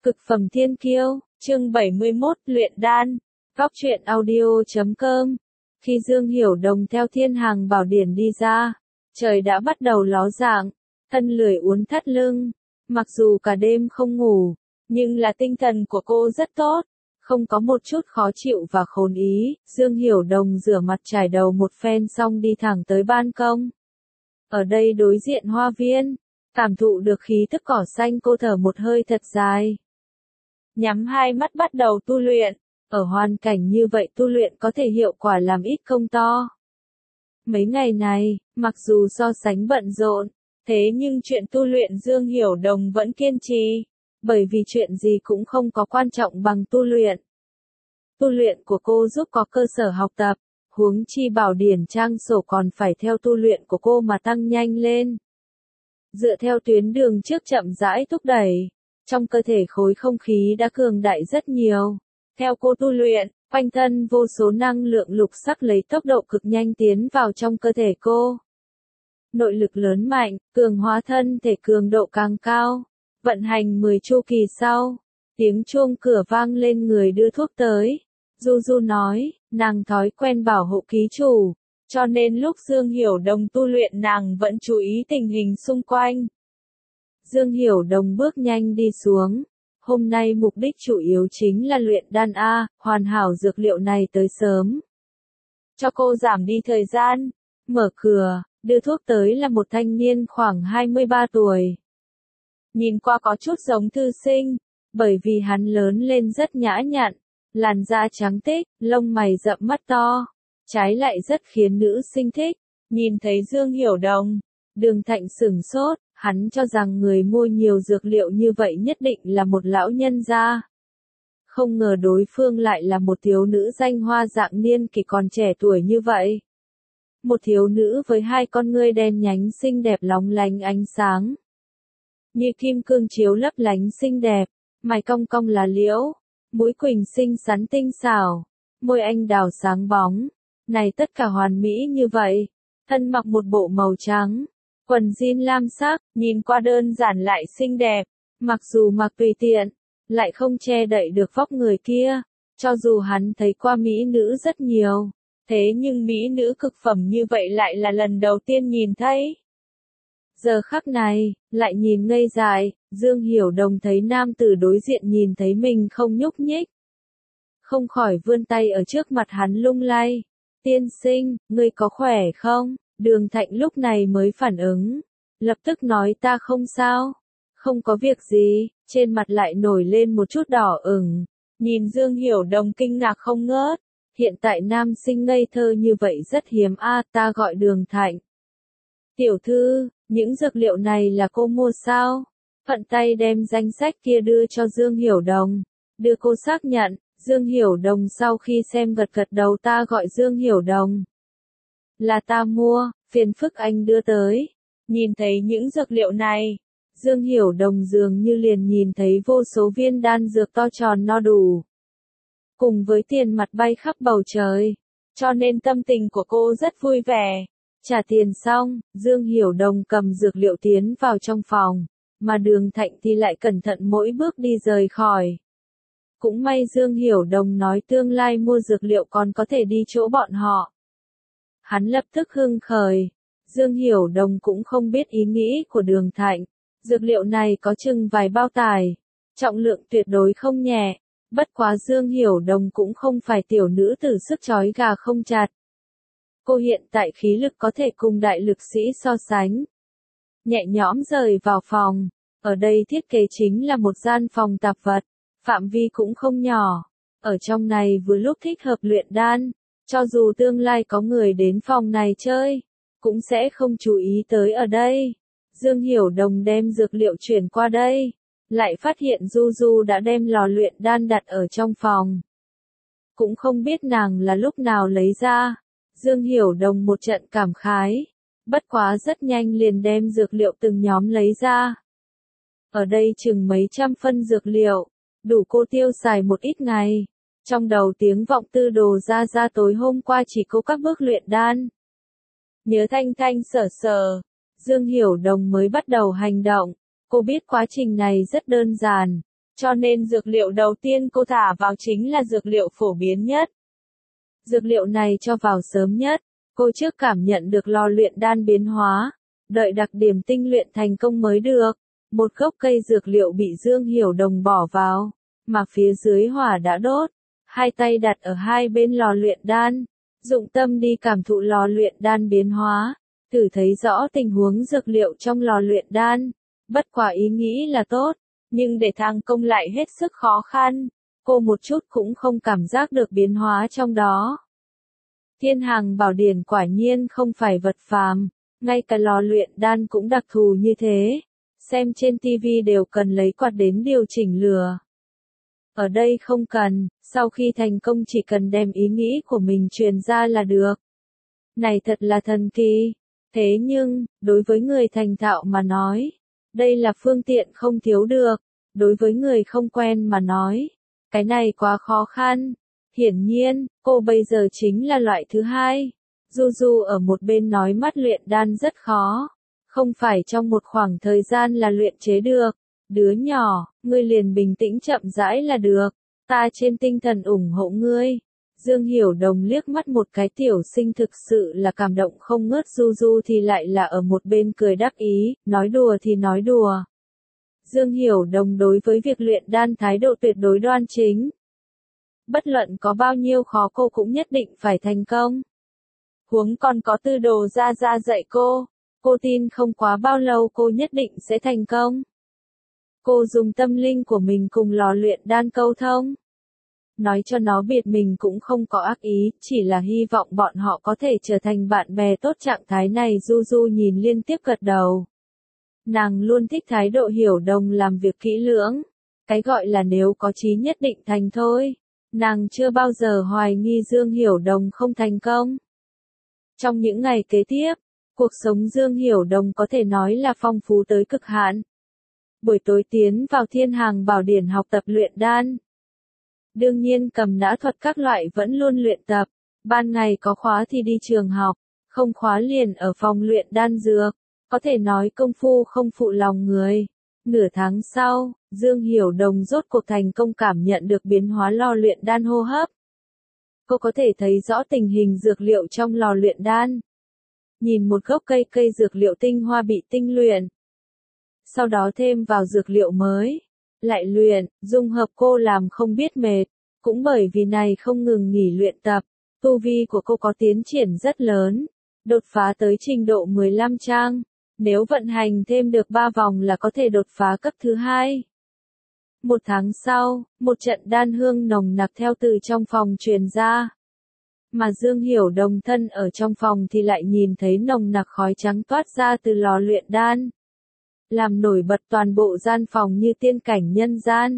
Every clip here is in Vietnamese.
Cực phẩm thiên kiêu, chương 71, luyện đan. Góc truyện audio.com. Khi Dương Hiểu Đồng theo Thiên Hàng Bảo Điển đi ra, trời đã bắt đầu ló dạng, thân lười uốn thắt lưng. Mặc dù cả đêm không ngủ, nhưng là tinh thần của cô rất tốt, không có một chút khó chịu và khốn ý. Dương Hiểu Đồng rửa mặt trải đầu một phen xong đi thẳng tới ban công. Ở đây đối diện hoa viên, cảm thụ được khí thức cỏ xanh, cô thở một hơi thật dài. Nhắm hai mắt bắt đầu tu luyện, ở hoàn cảnh như vậy tu luyện có thể hiệu quả làm ít công to. Mấy ngày này, mặc dù so sánh bận rộn, thế nhưng chuyện tu luyện Dương Hiểu Đồng vẫn kiên trì, bởi vì chuyện gì cũng không có quan trọng bằng tu luyện. Tu luyện của cô giúp có cơ sở học tập, huống chi Bảo Điển trang sổ còn phải theo tu luyện của cô mà tăng nhanh lên. Dựa theo tuyến đường trước chậm rãi thúc đẩy, trong cơ thể khối không khí đã cường đại rất nhiều. Theo cô tu luyện, quanh thân vô số năng lượng lục sắc lấy tốc độ cực nhanh tiến vào trong cơ thể cô. Nội lực lớn mạnh, cường hóa thân thể cường độ càng cao. Vận hành 10 chu kỳ sau, tiếng chuông cửa vang lên, người đưa thuốc tới. Du Du nói, nàng thói quen bảo hộ ký chủ, cho nên lúc Dương Hiểu Đồng tu luyện nàng vẫn chú ý tình hình xung quanh. Dương Hiểu Đồng bước nhanh đi xuống. Hôm nay mục đích chủ yếu chính là luyện đan A, hoàn hảo dược liệu này tới sớm. Cho cô giảm đi thời gian. Mở cửa, đưa thuốc tới là một thanh niên khoảng 23 tuổi. Nhìn qua có chút giống thư sinh, bởi vì hắn lớn lên rất nhã nhặn, làn da trắng tích, lông mày rậm mắt to, trái lại rất khiến nữ sinh thích. Nhìn thấy Dương Hiểu Đồng, Đường Thạnh sửng sốt, hắn cho rằng người mua nhiều dược liệu như vậy nhất định là một lão nhân gia. Không ngờ đối phương lại là một thiếu nữ danh hoa dạng niên kỷ còn trẻ tuổi như vậy. Một thiếu nữ với hai con ngươi đen nhánh xinh đẹp lóng lánh ánh sáng. Như kim cương chiếu lấp lánh xinh đẹp, mày cong cong lá liễu, mũi quỳnh xinh xắn tinh xảo, môi anh đào sáng bóng. Này tất cả hoàn mỹ như vậy, thân mặc một bộ màu trắng, quần jean lam sắc, nhìn qua đơn giản lại xinh đẹp, mặc dù mặc tùy tiện, lại không che đậy được vóc người kia. Cho dù hắn thấy qua mỹ nữ rất nhiều, thế nhưng mỹ nữ cực phẩm như vậy lại là lần đầu tiên nhìn thấy. Giờ khắc này, lại nhìn ngây dại, Dương Hiểu Đồng thấy nam tử đối diện nhìn thấy mình không nhúc nhích, không khỏi vươn tay ở trước mặt hắn lung lay. Tiên sinh, ngươi có khỏe không? Đường Thạnh lúc này mới phản ứng, lập tức nói ta không sao, không có việc gì, trên mặt lại nổi lên một chút đỏ ửng. Nhìn Dương Hiểu Đồng kinh ngạc không ngớt, hiện tại nam sinh ngây thơ như vậy rất hiếm a. Ta gọi Đường Thạnh. Tiểu thư, những dược liệu này là cô mua sao? Thuận tay đem danh sách kia đưa cho Dương Hiểu Đồng, đưa cô xác nhận. Dương Hiểu Đồng sau khi xem gật gật đầu. Ta gọi Dương Hiểu Đồng. Là ta mua, phiền phức anh đưa tới. Nhìn thấy những dược liệu này, Dương Hiểu Đồng dường như liền nhìn thấy vô số viên đan dược to tròn no đủ, cùng với tiền mặt bay khắp bầu trời, cho nên tâm tình của cô rất vui vẻ. Trả tiền xong, Dương Hiểu Đồng cầm dược liệu tiến vào trong phòng, mà Đường Thạnh thì lại cẩn thận mỗi bước đi rời khỏi. Cũng may Dương Hiểu Đồng nói tương lai mua dược liệu còn có thể đi chỗ bọn họ. Hắn lập tức hưng khởi. Dương Hiểu Đồng cũng không biết ý nghĩ của Đường Thạnh. Dược liệu này có chừng vài bao tải, trọng lượng tuyệt đối không nhẹ. Bất quá Dương Hiểu Đồng cũng không phải tiểu nữ tử sức trói gà không chặt. Cô hiện tại khí lực có thể cùng đại lực sĩ so sánh. Nhẹ nhõm rời vào phòng. Ở đây thiết kế chính là một gian phòng tạp vật, phạm vi cũng không nhỏ. Ở trong này vừa lúc thích hợp luyện đan. Cho dù tương lai có người đến phòng này chơi, cũng sẽ không chú ý tới ở đây. Dương Hiểu Đồng đem dược liệu chuyển qua đây, lại phát hiện Du Du đã đem lò luyện đan đặt ở trong phòng. Cũng không biết nàng là lúc nào lấy ra. Dương Hiểu Đồng một trận cảm khái, bất quá rất nhanh liền đem dược liệu từng nhóm lấy ra. Ở đây chừng mấy trăm phân dược liệu, đủ cô tiêu xài một ít ngày. Trong đầu tiếng vọng Tư Đồ ra ra tối hôm qua chỉ có các bước luyện đan. Nhớ thanh thanh sở sở, Dương Hiểu Đồng mới bắt đầu hành động. Cô biết quá trình này rất đơn giản, Cho nên dược liệu đầu tiên cô thả vào chính là dược liệu phổ biến nhất. Dược liệu này cho vào sớm nhất, cô trước cảm nhận được lò luyện đan biến hóa, đợi đặc điểm tinh luyện thành công mới được. Một gốc cây dược liệu bị Dương Hiểu Đồng bỏ vào, mà phía dưới hỏa đã đốt, hai tay đặt ở hai bên lò luyện đan, dụng tâm đi cảm thụ lò luyện đan biến hóa, thử thấy rõ tình huống dược liệu trong lò luyện đan. Bất quả ý nghĩ là tốt, nhưng để thành công lại hết sức khó khăn, cô một chút cũng không cảm giác được biến hóa trong đó. Thiên Hàng Bảo Điển quả nhiên không phải vật phàm, ngay cả lò luyện đan cũng đặc thù như thế. Xem trên TV đều cần lấy quạt đến điều chỉnh lửa. Ở đây không cần, sau khi thành công chỉ cần đem ý nghĩ của mình truyền ra là được. Này thật là thần kỳ. Thế nhưng, đối với người thành thạo mà nói, đây là phương tiện không thiếu được. Đối với người không quen mà nói, cái này quá khó khăn. Hiển nhiên, cô bây giờ chính là loại thứ hai. Du Du ở một bên nói mắt luyện đan rất khó. Không phải trong một khoảng thời gian là luyện chế được. Đứa nhỏ, ngươi liền bình tĩnh chậm rãi là được. Ta trên tinh thần ủng hộ ngươi. Dương Hiểu Đồng liếc mắt một cái tiểu sinh thực sự là cảm động không ngớt. Du Du thì lại là ở một bên cười đắc ý, nói đùa thì nói đùa. Dương Hiểu Đồng đối với việc luyện đan thái độ tuyệt đối đoan chính. Bất luận có bao nhiêu khó cô cũng nhất định phải thành công. Huống còn có Tư Đồ gia gia dạy cô tin không quá bao lâu cô nhất định sẽ thành công. Cô dùng tâm linh của mình cùng lò luyện đan câu thông. Nói cho nó biết mình cũng không có ác ý, chỉ là hy vọng bọn họ có thể trở thành bạn bè tốt. Trạng thái này Du Du nhìn liên tiếp gật đầu. Nàng luôn thích thái độ Hiểu Đồng làm việc kỹ lưỡng. Cái gọi là nếu có chí nhất định thành thôi. Nàng chưa bao giờ hoài nghi Dương Hiểu Đồng không thành công. Trong những ngày kế tiếp, cuộc sống Dương Hiểu Đồng có thể nói là phong phú tới cực hạn. Buổi tối tiến vào Thiên Hàng Bảo Điển học tập luyện đan. Đương nhiên cầm nã thuật các loại vẫn luôn luyện tập. Ban ngày có khóa thì đi trường học, không khóa liền ở phòng luyện đan dược. Có thể nói công phu không phụ lòng người. Nửa tháng sau, Dương Hiểu Đồng rốt cuộc thành công cảm nhận được biến hóa lò luyện đan hô hấp. Cô có thể thấy rõ tình hình dược liệu trong lò luyện đan. Nhìn một gốc cây dược liệu tinh hoa bị tinh luyện. Sau đó thêm vào dược liệu mới. Lại luyện, dung hợp cô làm không biết mệt. Cũng bởi vì này không ngừng nghỉ luyện tập. Tu vi của cô có tiến triển rất lớn. Đột phá tới trình độ 15 trang. Nếu vận hành thêm được 3 vòng là có thể đột phá cấp thứ 2. Một tháng sau, một trận đan hương nồng nặc theo từ trong phòng truyền ra. Mà Dương Hiểu Đồng thân ở trong phòng thì lại nhìn thấy nồng nặc khói trắng toát ra từ lò luyện đan. Làm nổi bật toàn bộ gian phòng như tiên cảnh nhân gian.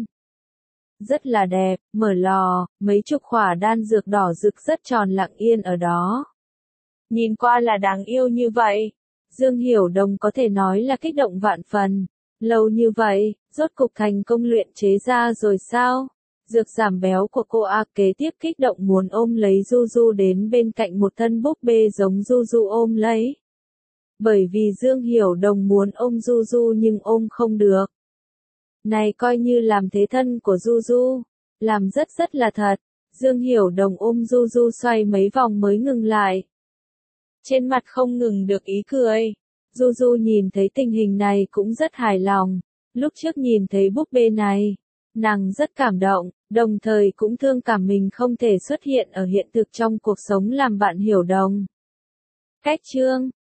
Rất là đẹp, mở lò, mấy chục khỏa đan dược đỏ rực rất tròn lặng yên ở đó. Nhìn qua là đáng yêu như vậy. Dương Hiểu Đồng có thể nói là kích động vạn phần. Lâu như vậy, rốt cục thành công luyện chế ra rồi sao? Dược giảm béo của cô kế tiếp kích động muốn ôm lấy Du Du đến bên cạnh một thân búp bê giống Du Du ôm lấy. Bởi vì Dương Hiểu Đồng muốn ôm Du Du nhưng ôm không được. Này coi như làm thế thân của Du Du. Làm rất là thật. Dương Hiểu Đồng ôm Du Du xoay mấy vòng mới ngừng lại. Trên mặt không ngừng được ý cười. Du Du nhìn thấy tình hình này cũng rất hài lòng. Lúc trước nhìn thấy búp bê này, nàng rất cảm động, đồng thời cũng thương cảm mình không thể xuất hiện ở hiện thực trong cuộc sống làm bạn Hiểu Đồng. Cách chương